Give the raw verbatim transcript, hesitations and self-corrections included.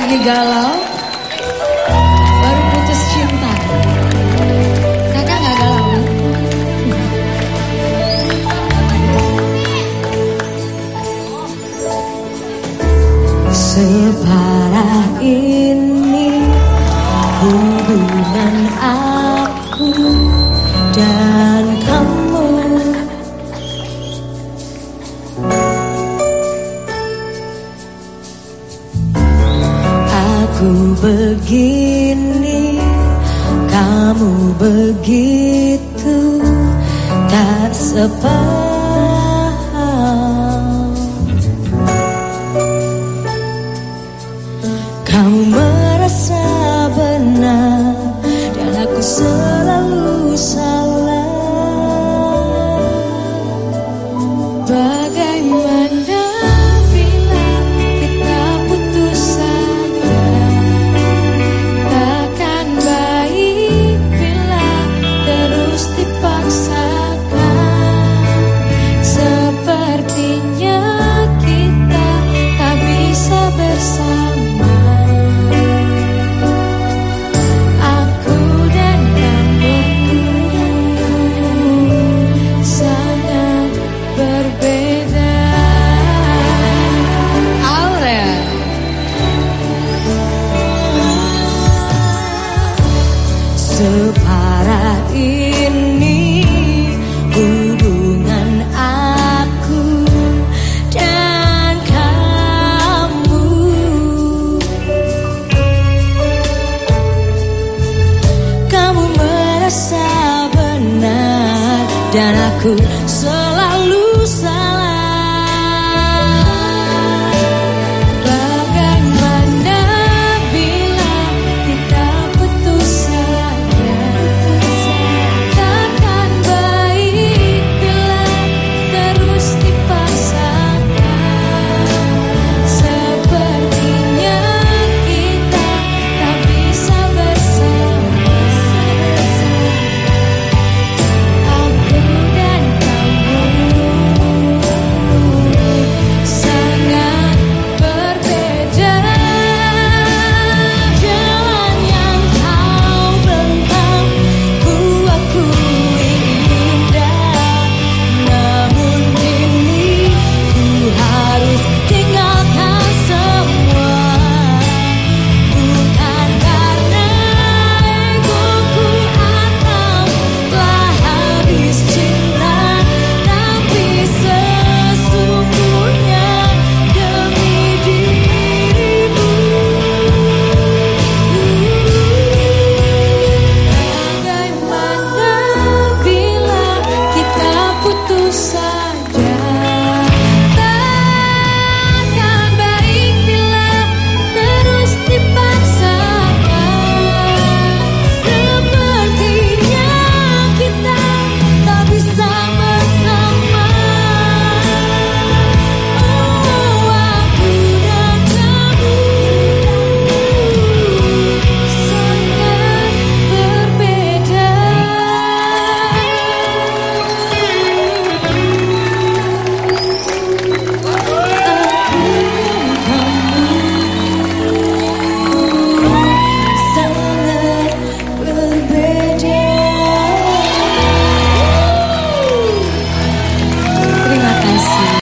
lagi galau, baru putus cinta. Kakak gak galau? Separah ini hubungan aku dan kamu. Aku begini, kamu begitu, tak sepaham. Kamu merasa benar dan aku selalu salah. Bagaimana bila kita putus saja? Takkan baik bila terus dipaksakan. Sepertinya kita tak bisa bersama. Aku dan kamu sangat berbeda. Aurel. Separah ini hubungan aku dan kamu. Kamu merasa benar dan aku selalu salah. Bagaimana bila kita putus saja? Takkan baik bila terus dipaksakan. Sepertinya kita tak bisa bersama. Aku dan kamu sangat berbeda. Jalan yang kau bentang ku akui indah, namun kini ku harus tinggalkan semua. Bukan karena egoku atau telah habis cinta, tapi sesungguhnya demi dirimu. Bagaimana bila kita putus saja?